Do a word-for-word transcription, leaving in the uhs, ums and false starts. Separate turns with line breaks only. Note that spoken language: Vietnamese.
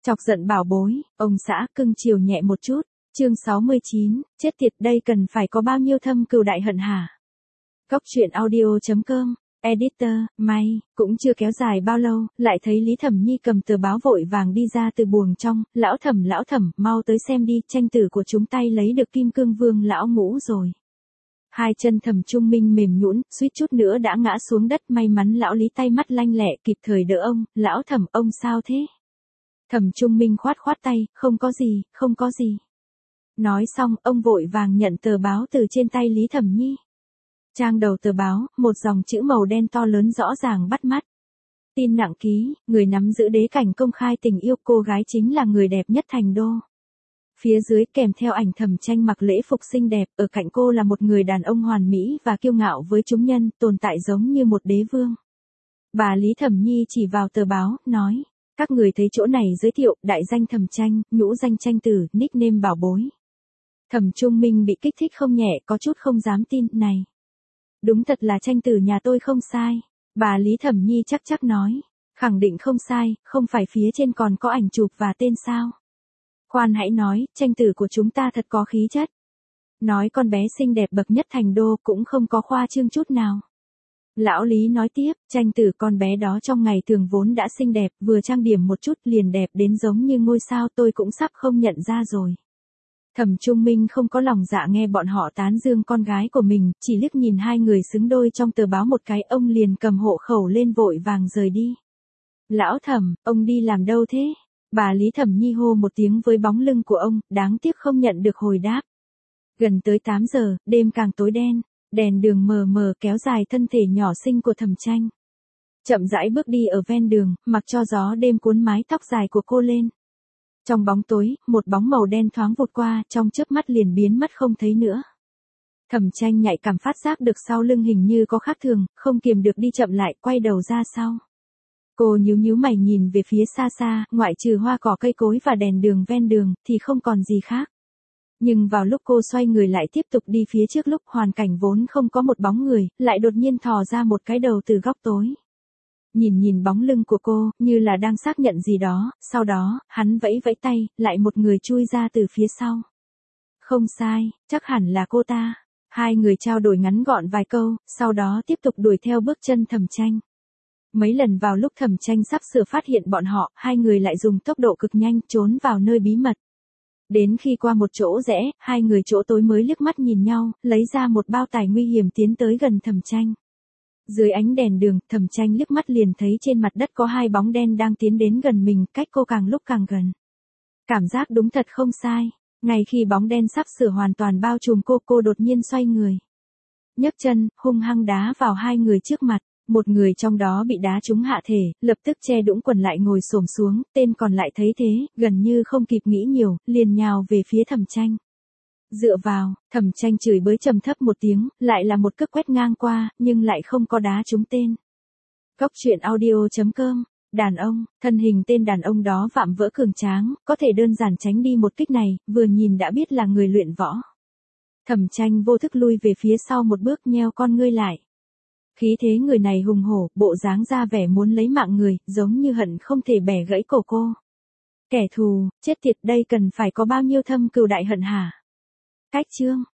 Chọc giận bảo bối, ông xã cưng chiều nhẹ một chút. Chương sáu mươi chín, chết tiệt, đây cần phải có bao nhiêu thâm cừu đại hận hả? Góc truyện audio chấm com, editor, may, cũng chưa kéo dài bao lâu, lại thấy Lý Thẩm Nhi cầm tờ báo vội vàng đi ra từ buồng trong, lão Thẩm lão Thẩm, mau tới xem đi, tranh tử của chúng tay lấy được kim cương vương lão ngũ rồi. Hai chân Thẩm Trung Minh mềm nhũn, suýt chút nữa đã ngã xuống đất, may mắn lão Lý tay mắt lanh lẹ kịp thời đỡ ông, lão Thẩm ông sao thế? Thẩm Trung Minh khoát khoát tay, không có gì, không có gì. Nói xong, ông vội vàng nhận tờ báo từ trên tay Lý Thẩm Nhi. Trang đầu tờ báo, một dòng chữ màu đen to lớn rõ ràng bắt mắt. Tin nặng ký, người nắm giữ đế cảnh công khai tình yêu cô gái chính là người đẹp nhất thành đô. Phía dưới kèm theo ảnh Thẩm Tranh mặc lễ phục xinh đẹp, ở cạnh cô là một người đàn ông hoàn mỹ và kiêu ngạo với chúng nhân, tồn tại giống như một đế vương. Bà Lý Thẩm Nhi chỉ vào tờ báo, nói, các người thấy chỗ này giới thiệu, đại danh Thẩm Tranh, nhũ danh Tranh tử, nickname bảo bối. Thẩm Trung Minh bị kích thích không nhẹ, có chút không dám tin, này. Đúng thật là Tranh tử nhà tôi không sai. Bà Lý Thẩm Nhi chắc chắc nói, khẳng định không sai, không phải phía trên còn có ảnh chụp và tên sao. Khoan hãy nói, Tranh tử của chúng ta thật có khí chất. Nói con bé xinh đẹp bậc nhất thành đô cũng không có khoa trương chút nào. Lão Lý nói tiếp, Tranh tử con bé đó trong ngày thường vốn đã xinh đẹp, vừa trang điểm một chút liền đẹp đến giống như ngôi sao, tôi cũng sắp không nhận ra rồi. Thẩm Trung Minh không có lòng dạ nghe bọn họ tán dương con gái của mình, chỉ liếc nhìn hai người xứng đôi trong tờ báo một cái, ông liền cầm hộ khẩu lên vội vàng rời đi. Lão Thẩm, ông đi làm đâu thế? Bà Lý Thẩm Nhi hô một tiếng với bóng lưng của ông, đáng tiếc không nhận được hồi đáp. Gần tới tám giờ, đêm càng tối đen, đèn đường mờ mờ kéo dài thân thể nhỏ xinh của Thẩm Tranh. Chậm rãi bước đi ở ven đường, mặc cho gió đêm cuốn mái tóc dài của cô lên. Trong bóng tối, một bóng màu đen thoáng vụt qua, trong chớp mắt liền biến mất không thấy nữa. Thẩm Tranh nhạy cảm phát giác được sau lưng hình như có khác thường, không kiềm được đi chậm lại, quay đầu ra sau. Cô nhíu nhíu mày nhìn về phía xa xa, ngoại trừ hoa cỏ cây cối và đèn đường ven đường, thì không còn gì khác. Nhưng vào lúc cô xoay người lại tiếp tục đi phía trước, lúc hoàn cảnh vốn không có một bóng người, lại đột nhiên thò ra một cái đầu từ góc tối. Nhìn nhìn bóng lưng của cô, như là đang xác nhận gì đó, sau đó, hắn vẫy vẫy tay, lại một người chui ra từ phía sau. Không sai, chắc hẳn là cô ta. Hai người trao đổi ngắn gọn vài câu, sau đó tiếp tục đuổi theo bước chân Thẩm Tranh. Mấy lần vào lúc Thẩm Tranh sắp sửa phát hiện bọn họ, hai người lại dùng tốc độ cực nhanh trốn vào nơi bí mật. Đến khi qua một chỗ rẽ, hai người chỗ tối mới liếc mắt nhìn nhau, lấy ra một bao tải nguy hiểm tiến tới gần Thẩm Tranh. Dưới ánh đèn đường, Thẩm Tranh liếc mắt liền thấy trên mặt đất có hai bóng đen đang tiến đến gần mình, cách cô càng lúc càng gần. Cảm giác đúng thật không sai. Ngay khi bóng đen sắp sửa hoàn toàn bao trùm cô, cô đột nhiên xoay người. Nhấc chân, hung hăng đá vào hai người trước mặt. Một người trong đó bị đá trúng hạ thể, lập tức che đũng quần lại ngồi xổm xuống, tên còn lại thấy thế, gần như không kịp nghĩ nhiều, liền nhào về phía Thẩm Tranh. Dựa vào, Thẩm Tranh chửi bới trầm thấp một tiếng, lại là một cước quét ngang qua, nhưng lại không có đá trúng tên. Góc truyện audio chấm com, đàn ông, thân hình tên đàn ông đó vạm vỡ cường tráng, có thể đơn giản tránh đi một kích này, vừa nhìn đã biết là người luyện võ. Thẩm Tranh vô thức lui về phía sau một bước, nheo con ngươi lại. Khí thế người này hùng hổ, bộ dáng ra vẻ muốn lấy mạng người, giống như hận không thể bẻ gãy cổ cô. Kẻ thù, chết tiệt, đây cần phải có bao nhiêu thâm cừu đại hận hả? Cách chương